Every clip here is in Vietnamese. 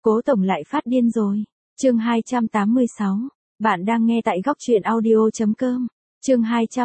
Cố tổng lại phát điên rồi. Chương 286. Bạn đang nghe tại góc truyện audio.com. Chương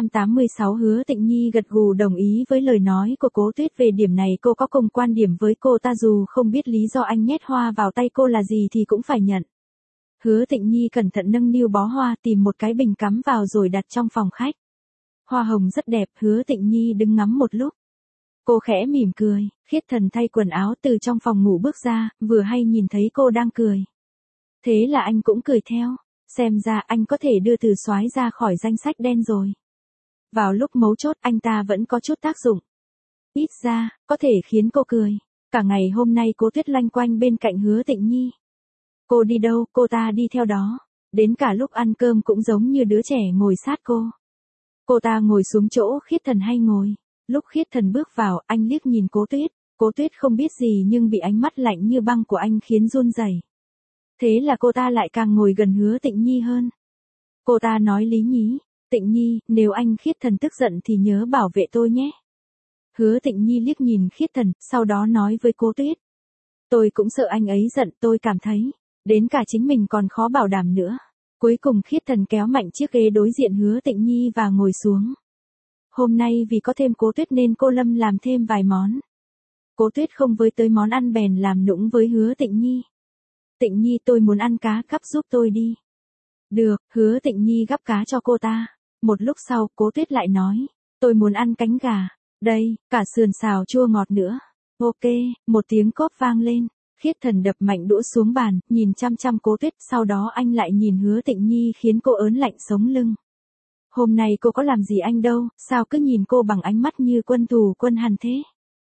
286. Hứa Tịnh Nhi gật gù đồng ý với lời nói của Cố Tuyết. Về điểm này cô có cùng quan điểm với cô ta, dù không biết lý do anh nhét hoa vào tay cô là gì thì cũng phải nhận. Hứa Tịnh Nhi cẩn thận nâng niu bó hoa, tìm một cái bình cắm vào rồi đặt trong phòng khách. Hoa hồng rất đẹp. Hứa Tịnh Nhi đứng ngắm một lúc. Cô khẽ mỉm cười. Khiết Thần thay quần áo từ trong phòng ngủ bước ra, vừa hay nhìn thấy cô đang cười. Thế là anh cũng cười theo. Xem ra anh có thể đưa Từ Soái ra khỏi danh sách đen rồi. Vào lúc mấu chốt anh ta vẫn có chút tác dụng. Ít ra, có thể khiến cô cười. Cả ngày hôm nay Cố Tuyết loanh quanh bên cạnh Hứa Tịnh Nhi. Cô đi đâu, cô ta đi theo đó. Đến cả lúc ăn cơm cũng giống như đứa trẻ ngồi sát cô. Cô ta ngồi xuống chỗ Khiết Thần hay ngồi. Lúc Khiết Thần bước vào, anh liếc nhìn Cố Tuyết. Cố Tuyết không biết gì nhưng bị ánh mắt lạnh như băng của anh khiến run rẩy. Thế là cô ta lại càng ngồi gần Hứa Tịnh Nhi hơn. Cô ta nói lý nhí, Tịnh Nhi, nếu anh Khiết Thần tức giận thì nhớ bảo vệ tôi nhé. Hứa Tịnh Nhi liếc nhìn Khiết Thần, sau đó nói với Cố Tuyết. Tôi cũng sợ anh ấy giận, tôi cảm thấy, đến cả chính mình còn khó bảo đảm nữa. Cuối cùng Khiết Thần kéo mạnh chiếc ghế đối diện Hứa Tịnh Nhi và ngồi xuống. Hôm nay vì có thêm Cố Tuyết nên cô Lâm làm thêm vài món. Cố Tuyết không với tới món ăn bèn làm nũng với Hứa Tịnh Nhi. Tịnh Nhi, tôi muốn ăn cá, gắp giúp tôi đi. Được, Hứa Tịnh Nhi gắp cá cho cô ta. Một lúc sau, Cố Tuyết lại nói, tôi muốn ăn cánh gà. Đây, cả sườn xào chua ngọt nữa. Ok, một tiếng cốp vang lên. Khiết Thần đập mạnh đũa xuống bàn, nhìn chăm chăm Cố Tuyết, sau đó anh lại nhìn Hứa Tịnh Nhi khiến cô ớn lạnh sống lưng. Hôm nay cô có làm gì anh đâu, sao cứ nhìn cô bằng ánh mắt như quân thù quân hàn thế?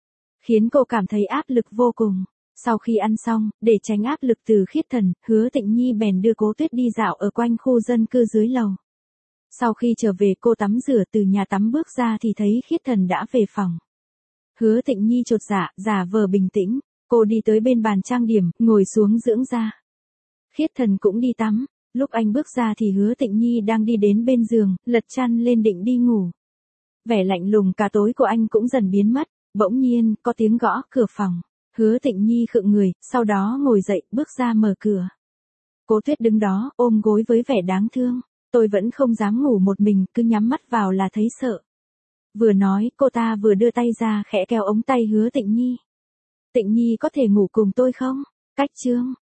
Khiến cô cảm thấy áp lực vô cùng. Sau khi ăn xong, để tránh áp lực từ Khiết Thần, Hứa Tịnh Nhi bèn đưa Cố Tuyết đi dạo ở quanh khu dân cư dưới lầu. Sau khi trở về cô tắm rửa từ nhà tắm bước ra thì thấy Khiết Thần đã về phòng. Hứa Tịnh Nhi chột dạ, giả vờ bình tĩnh, cô đi tới bên bàn trang điểm, ngồi xuống dưỡng da. Khiết Thần cũng đi tắm, lúc anh bước ra thì Hứa Tịnh Nhi đang đi đến bên giường, lật chăn lên định đi ngủ. Vẻ lạnh lùng cả tối của anh cũng dần biến mất, bỗng nhiên, có tiếng gõ cửa phòng. Hứa Tịnh Nhi khựng người, sau đó ngồi dậy, bước ra mở cửa. Cố Tuyết đứng đó, ôm gối với vẻ đáng thương. Tôi vẫn không dám ngủ một mình, cứ nhắm mắt vào là thấy sợ. Vừa nói, cô ta vừa đưa tay ra khẽ kéo ống tay Hứa Tịnh Nhi. Tịnh Nhi có thể ngủ cùng tôi không? Cách chương.